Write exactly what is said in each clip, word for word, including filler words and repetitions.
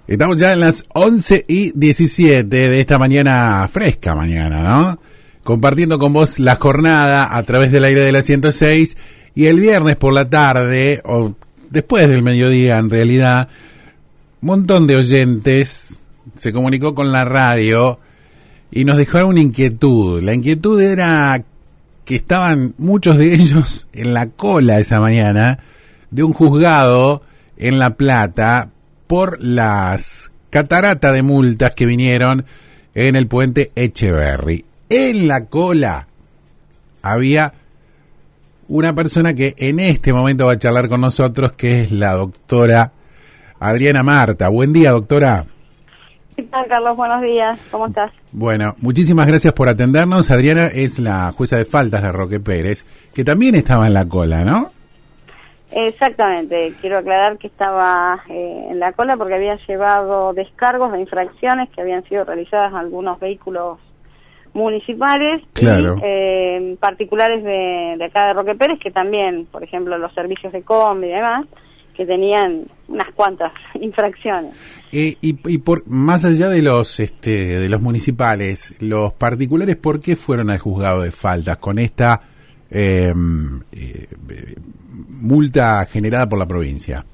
Estamos ya en las once y diecisiete de esta mañana, fresca mañana, ¿no? Compartiendo con vos la jornada a través del aire de la ciento seis, y el viernes por la tarde, o después del mediodía en realidad, un montón de oyentes se comunicó con la radio y nos dejaron una inquietud. La inquietud era que estaban muchos de ellos en la cola esa mañana de un juzgado en La Plata por las cataratas de multas que vinieron en el puente Echeverry. En la cola había una persona que en este momento va a charlar con nosotros, que es la doctora Adriana Marta. Buen día, doctora. ¿Qué tal, Carlos? Buenos días. ¿Cómo estás? Bueno, muchísimas gracias por atendernos. Adriana es la jueza de faltas de Roque Pérez, que también estaba en la cola, ¿no? Exactamente. Quiero aclarar que estaba eh, en la cola porque había llevado descargos de infracciones que habían sido realizadas a algunos vehículos municipales, claro, y eh, particulares de, de acá de Roque Pérez, que también, por ejemplo, los servicios de combi y demás, que tenían unas cuantas infracciones. Eh, y, y por más allá de los este de los municipales, los particulares, ¿por qué fueron al juzgado de faltas con esta eh, eh, multa generada por la provincia?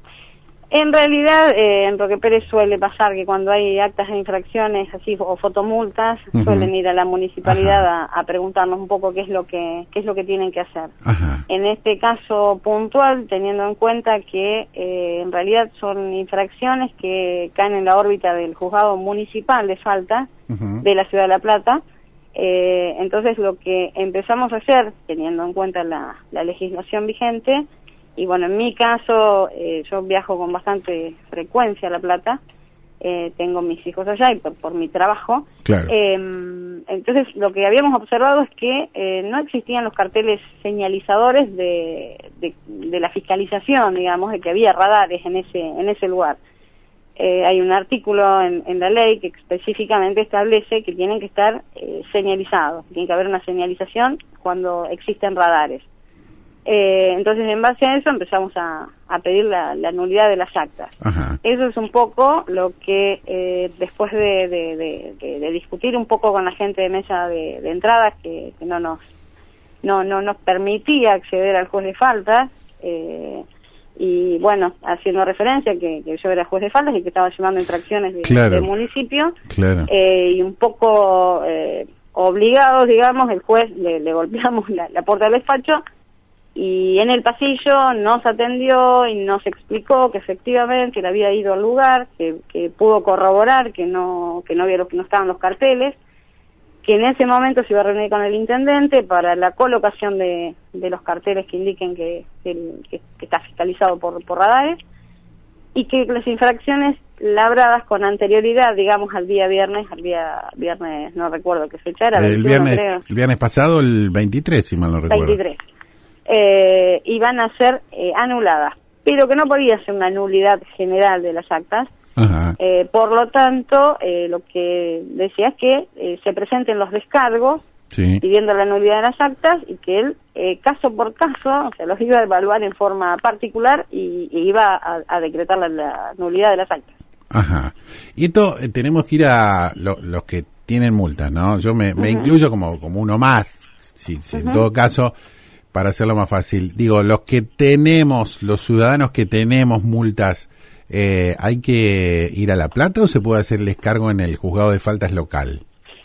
En realidad, eh, en Roque Pérez suele pasar que cuando hay actas de infracciones así o fotomultas, uh-huh, suelen ir a la municipalidad a, a preguntarnos un poco qué es lo que qué es lo que tienen que hacer. Ajá. En este caso puntual, teniendo en cuenta que eh, en realidad son infracciones que caen en la órbita del juzgado municipal de falta, uh-huh, de la ciudad de La Plata, eh, entonces lo que empezamos a hacer, teniendo en cuenta la, la legislación vigente, y bueno, en mi caso, eh, yo viajo con bastante frecuencia a La Plata, eh, tengo mis hijos allá y por, por mi trabajo. Claro. Eh, entonces, lo que habíamos observado es que eh, no existían los carteles señalizadores de, de, de la fiscalización, digamos, de que había radares en ese en ese lugar. Eh, hay un artículo en, en la ley que específicamente establece que tienen que estar eh, señalizados, tiene que haber una señalización cuando existen radares. Eh, entonces, en base a eso, empezamos a, a pedir la, la nulidad de las actas. Ajá. Eso es un poco lo que, eh, después de, de, de, de, de discutir un poco con la gente de mesa de, de entradas, que, que no nos no no nos permitía acceder al juez de faltas, eh, y bueno, haciendo referencia que, que yo era juez de faltas y que estaba llevando infracciones de, claro, del municipio, claro, eh, y un poco eh, obligados, digamos, el juez le, le golpeamos la, la puerta del despacho. Y en el pasillo nos atendió y nos explicó que efectivamente él había ido al lugar, que, que pudo corroborar que no que no había los, que no estaban los carteles, que en ese momento se iba a reunir con el intendente para la colocación de, de los carteles que indiquen que, que, que está fiscalizado por, por radares, y que las infracciones labradas con anterioridad, digamos, al día viernes, al día viernes, no recuerdo qué fecha era, el viernes, creo. El viernes pasado, el veintitrés, si mal no recuerdo. veintitrés. Eh, iban a ser eh, anuladas, pero que no podía ser una nulidad general de las actas. Eh, por lo tanto, eh, lo que decía es que eh, se presenten los descargos, sí, pidiendo la nulidad de las actas, y que él, eh, caso por caso, o sea, los iba a evaluar en forma particular y, y iba a, a decretar la, la nulidad de las actas. Ajá. Y esto eh, tenemos que ir a lo, los que tienen multas, ¿no? Yo me, me uh-huh. incluyo como, como uno más, si, si uh-huh. en todo caso, para hacerlo más fácil. Digo, los que tenemos, los ciudadanos que tenemos multas, eh, ¿hay que ir a La Plata o se puede hacer el descargo en el juzgado de faltas local?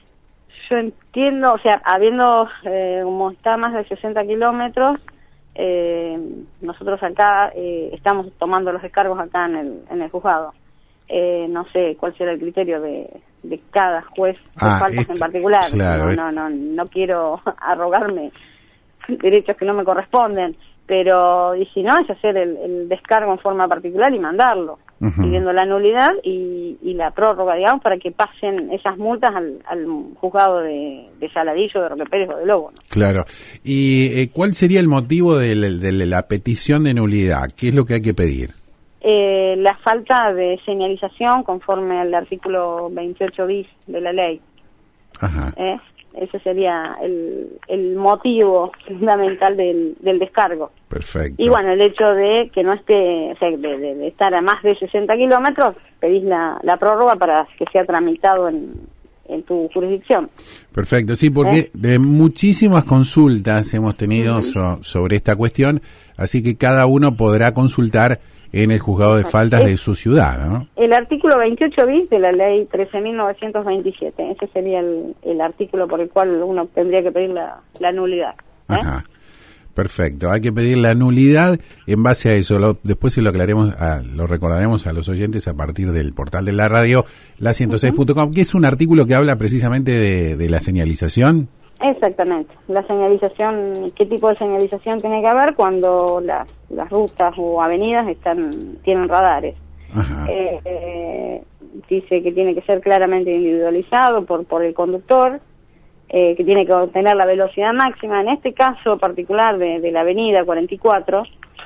Yo entiendo, o sea, habiendo, eh, como está más de sesenta kilómetros, eh, nosotros acá eh, estamos tomando los descargos acá en el, en el juzgado. Eh, no sé cuál será el criterio de, de cada juez de ah, faltas esto, en particular. Claro, no, no, no, no quiero arrogarme derechos que no me corresponden, pero y si no es hacer el, el descargo en forma particular y mandarlo, uh-huh, pidiendo la nulidad y, y la prórroga, digamos, para que pasen esas multas al, al juzgado de, de Saladillo, de Roque Pérez o de Lobo, ¿no? Claro. ¿Y eh, cuál sería el motivo de, de, de la petición de nulidad? ¿Qué es lo que hay que pedir? Eh, la falta de señalización conforme al artículo veintiocho bis de la ley. Ajá. ¿Eh? ese sería el, el motivo fundamental del, del descargo. Perfecto. Y bueno, el hecho de que no esté, o sea, de, de, de estar a más de sesenta kilómetros, pedís la, la prórroga para que sea tramitado en, en tu jurisdicción. Perfecto, sí, porque ¿Eh? de muchísimas consultas hemos tenido uh-huh. so, sobre esta cuestión, así que cada uno podrá consultar en el juzgado de faltas es de su ciudad, ¿no? El artículo veintiocho bis de la ley trece mil novecientos veintisiete, ese sería el, el artículo por el cual uno tendría que pedir la, la nulidad. ¿eh? Ajá. Perfecto, hay que pedir la nulidad en base a eso. Lo, después se lo aclaremos, a, lo recordaremos a los oyentes a partir del portal de la radio, la ciento seis punto com, uh-huh. que es un artículo que habla precisamente de, de la señalización. Exactamente, la señalización, qué tipo de señalización tiene que haber cuando las, las rutas o avenidas están tienen radares. Eh, eh, dice que tiene que ser claramente individualizado por, por el conductor, eh, que tiene que obtener la velocidad máxima. En este caso particular de, de la avenida cuarenta y cuatro,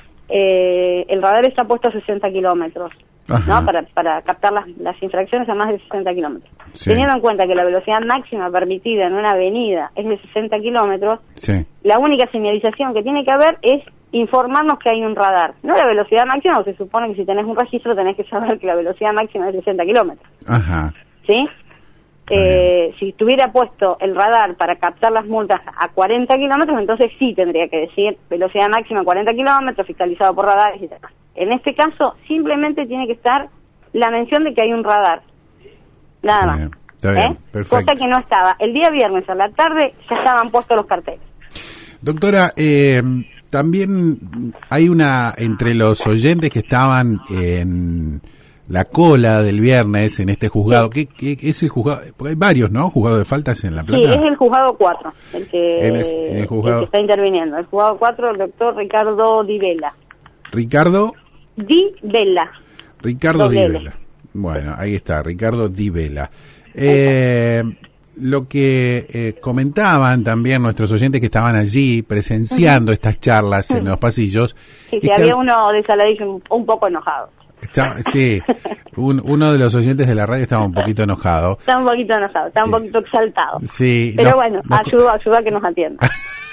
eh, el radar está puesto a sesenta kilómetros. ¿no? Para, para captar las, las infracciones a más de sesenta kilómetros. Sí. Teniendo en cuenta que la velocidad máxima permitida en una avenida es de sesenta kilómetros, sí. la única señalización que tiene que haber es informarnos que hay un radar. No la velocidad máxima, se supone que si tenés un registro tenés que saber que la velocidad máxima es de sesenta kilómetros. Ajá. ¿Sí? Eh, si estuviera puesto el radar para captar las multas a cuarenta kilómetros, entonces sí tendría que decir velocidad máxima cuarenta kilómetros, fiscalizado por radares y demás. En este caso, simplemente tiene que estar la mención de que hay un radar. Nada más. Bien, está bien, ¿eh? Perfecto. Cosa que no estaba. El día viernes a la tarde ya estaban puestos los carteles. Doctora, eh, también hay una, entre los oyentes que estaban en la cola del viernes en este juzgado, sí. ¿qué, qué es el juzgado? Porque hay varios, ¿no? Juzgados de faltas en La Plata. Sí, es el juzgado cuatro, el que, en el, en el, juzgado... el que está interviniendo. El juzgado cuatro, el doctor Ricardo Di Vela. ¿Ricardo? Di Vela. Ricardo Di Vela. Bueno, ahí está, Ricardo Di Vela. Eh, lo que eh, comentaban también nuestros oyentes que estaban allí presenciando uh-huh. estas charlas en uh-huh. los pasillos. Sí, sí, había uno de Saladillo un, un poco enojado. Está, sí, un, uno de los oyentes de la radio estaba un poquito enojado. Está un poquito enojado, está un poquito exaltado. Sí. Pero no, bueno, no, ayuda, ayuda a que nos atienda.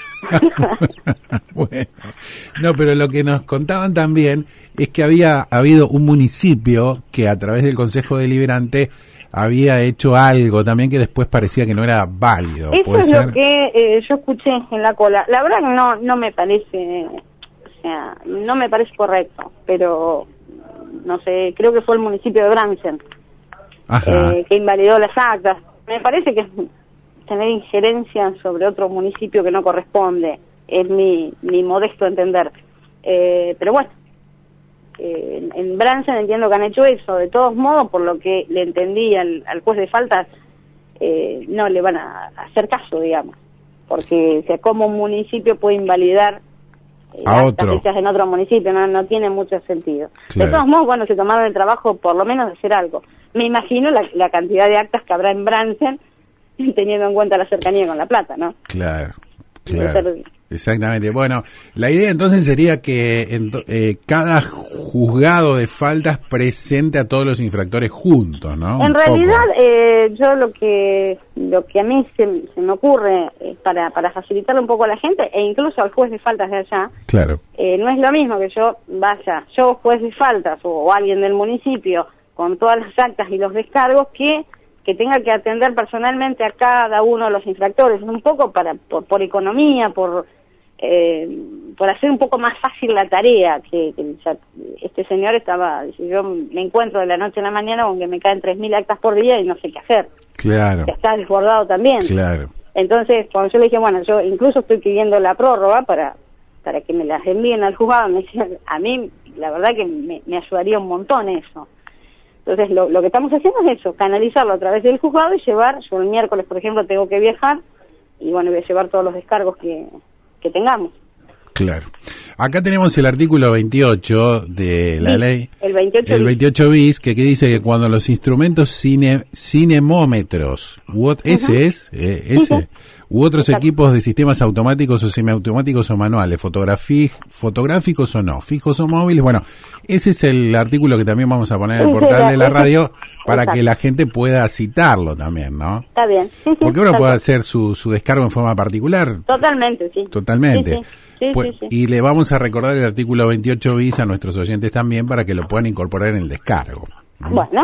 Bueno, no, pero lo que nos contaban también es que había habido un municipio que a través del Consejo Deliberante había hecho algo también que después parecía que no era válido. Eso ¿Puede es ser? Lo que eh, yo escuché en la cola. La verdad que no, no me parece, o sea, no me parece correcto, pero no sé, creo que fue el municipio de Bransen eh, que invalidó las actas. Me parece que es tener injerencia sobre otro municipio que no corresponde, es mi, mi modesto entender. Eh, pero bueno, eh, en, en Bransen entiendo que han hecho eso. De todos modos, por lo que le entendí al, al juez de faltas, eh, no le van a hacer caso, digamos, porque o sea, como un municipio puede invalidar eh, a actas hechas en otro municipio, no, no tiene mucho sentido. Claro. De todos modos, bueno, se tomaron el trabajo por lo menos de hacer algo. Me imagino la, la cantidad de actas que habrá en Bransen, teniendo en cuenta la cercanía con La Plata, ¿no? Claro, claro. Exactamente. Bueno, la idea entonces sería que ento- eh, cada juzgado de faltas presente a todos los infractores juntos, ¿no? En Un realidad, eh, yo lo que lo que a mí se, se me ocurre eh, para para facilitarle un poco a la gente, e incluso al juez de faltas de allá, claro. eh, no es lo mismo que yo vaya, yo juez de faltas o, o alguien del municipio con todas las actas y los descargos, que que tenga que atender personalmente a cada uno de los infractores, un poco para por, por economía, por eh, por hacer un poco más fácil la tarea, que, que ya, este señor estaba, yo me encuentro de la noche a la mañana con que me caen tres mil actas por día y no sé qué hacer. Claro. Que está desbordado también. Claro. Entonces, cuando yo le dije, bueno, yo incluso estoy pidiendo la prórroga para para que me las envíen al juzgado, me decían, a mí la verdad que me, me ayudaría un montón eso. Entonces, lo, lo que estamos haciendo es eso, canalizarlo a través del juzgado y llevar, yo el miércoles, por ejemplo, tengo que viajar, y bueno, voy a llevar todos los descargos que, que tengamos. Claro. Acá tenemos el artículo veintiocho de la bis, ley, el veintiocho, el veintiocho bis, que, que dice que cuando los instrumentos cine, cinemómetros, u, ot- uh-huh. ese es, eh, ese, sí, u otros Exacto. equipos de sistemas automáticos o semiautomáticos o manuales, fotografí, fotográficos o no, fijos o móviles, bueno, ese es el artículo que también vamos a poner en el portal ese, de la radio para Exacto. que la gente pueda citarlo también, ¿no? Está bien. Sí, sí, porque uno puede bien. hacer su, su descargo en forma particular. Totalmente, sí. Totalmente. Sí, sí. Sí, pues, sí, sí. Y le vamos a recordar el artículo veintiocho bis a nuestros oyentes también para que lo puedan incorporar en el descargo. Bueno,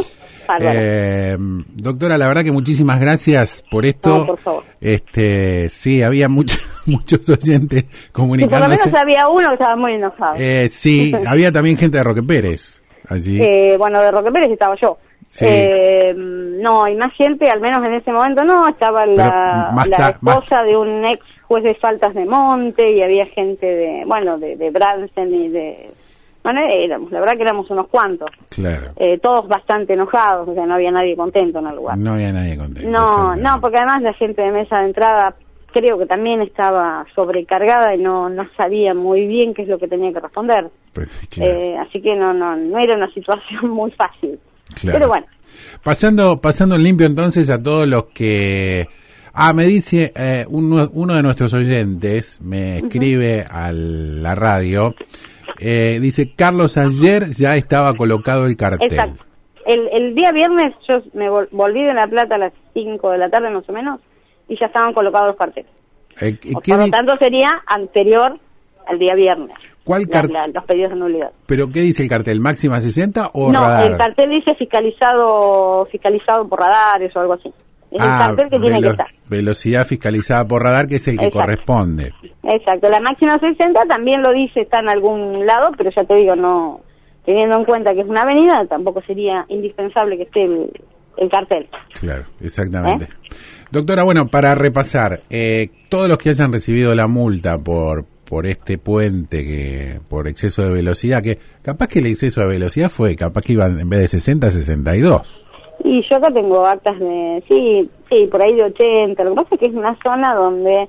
eh, doctora, la verdad que muchísimas gracias por esto. No, por favor. Este, sí, había muchos muchos oyentes comunicándose. Sí, por lo menos había uno que estaba muy enojado. Eh, sí, había también gente de Roque Pérez allí. Eh, bueno, de Roque Pérez estaba yo. Sí. Eh, no, y más gente, al menos en ese momento no, estaba la, la esposa más... de un ex juez de faltas de Monte y había gente de, bueno, de, de Bransen y de... Bueno, éramos, la verdad que éramos unos cuantos. Claro. Eh, todos bastante enojados, o sea, no había nadie contento en el lugar. No había nadie contento. No, no, porque además la gente de mesa de entrada creo que también estaba sobrecargada y no no sabía muy bien qué es lo que tenía que responder. Pues, claro. eh, así que no no no era una situación muy fácil. Claro. Pero bueno. Pasando pasando en limpio entonces a todos los que... Ah, me dice eh, uno, uno de nuestros oyentes, me escribe uh-huh. a la radio, eh, dice, Carlos, ayer ya estaba colocado el cartel. Exacto. El, el día viernes yo me vol- volví de La Plata a las cinco de la tarde más o menos y ya estaban colocados los carteles. Eh, Por lo tanto sería anterior al día viernes. ¿Cuál cartel? Los pedidos de nulidad. ¿Pero qué dice el cartel? ¿Máxima sesenta o no, radar? No, el cartel dice fiscalizado fiscalizado por radares o algo así. Es ah, el cartel que velo- tiene que estar. Velocidad fiscalizada por radar, que es el que Exacto. corresponde. Exacto. La máxima sesenta también lo dice, está en algún lado, pero ya te digo, no, teniendo en cuenta que es una avenida, tampoco sería indispensable que esté el, el cartel. Claro, exactamente. ¿Eh? Doctora, bueno, para repasar, eh, todos los que hayan recibido la multa por por este puente, que por exceso de velocidad, que capaz que el exceso de velocidad fue, capaz que iban en vez de sesenta, sesenta y dos. Y yo acá tengo actas de, sí, sí, por ahí de ochenta. Lo que pasa es que es una zona donde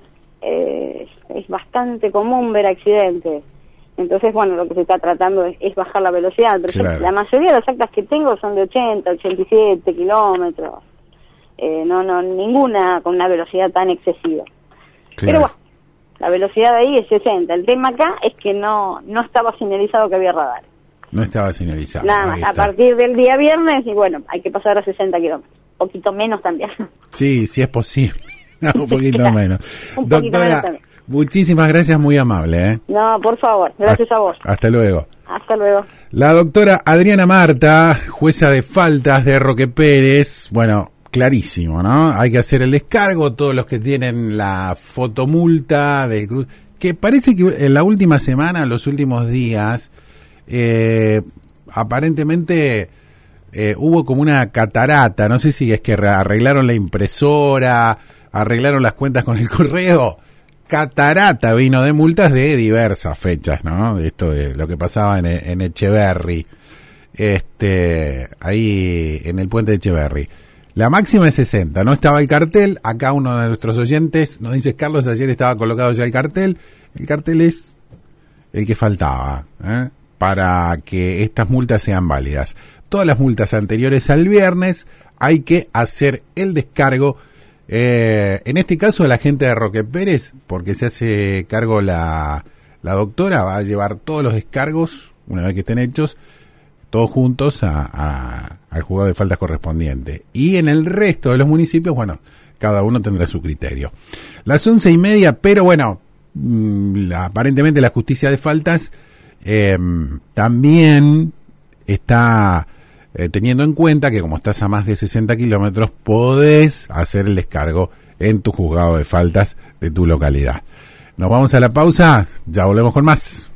eh, es bastante común ver accidentes. Entonces, bueno, lo que se está tratando es, es bajar la velocidad. Pero claro. yo, la mayoría de las actas que tengo son de ochenta, ochenta y siete kilómetros. Eh, no, no, ninguna con una velocidad tan excesiva. Claro. Pero bueno, la velocidad de ahí es sesenta. El tema acá es que no, no estaba señalizado que había radar. No estaba señalizado. Nada más, a partir del día viernes, y bueno, hay que pasar a sesenta kilómetros. Un poquito menos también. Sí, sí es posible. No, un poquito claro, menos. Un Doctora, poquito menos muchísimas gracias, muy amable. ¿eh? No, por favor, gracias a, a vos. Hasta luego. Hasta luego. La doctora Adriana Marta, jueza de faltas de Roque Pérez, bueno, clarísimo, ¿no? Hay que hacer el descargo, todos los que tienen la fotomulta del cruz, que parece que en la última semana, los últimos días... Eh, aparentemente eh, hubo como una catarata, no sé si es que arreglaron la impresora, arreglaron las cuentas con el correo, catarata vino de multas de diversas fechas, ¿no? De esto de lo que pasaba en, en Echeverri, este, ahí en el puente de Echeverri. La máxima es sesenta, no estaba el cartel, acá uno de nuestros oyentes nos dice, Carlos, ayer estaba colocado ya el cartel, el cartel es el que faltaba, ¿eh? Para que estas multas sean válidas. Todas las multas anteriores al viernes hay que hacer el descargo. Eh, en este caso, la gente de Roque Pérez, porque se hace cargo la, la doctora, va a llevar todos los descargos, una vez que estén hechos, todos juntos a, a, al juzgado de faltas correspondiente. Y en el resto de los municipios, bueno, cada uno tendrá su criterio. Las once y media, pero bueno, la, aparentemente la justicia de faltas Eh, también está eh, teniendo en cuenta que como estás a más de sesenta kilómetros podés hacer el descargo en tu juzgado de faltas de tu localidad. Nos vamos a la pausa, ya volvemos con más.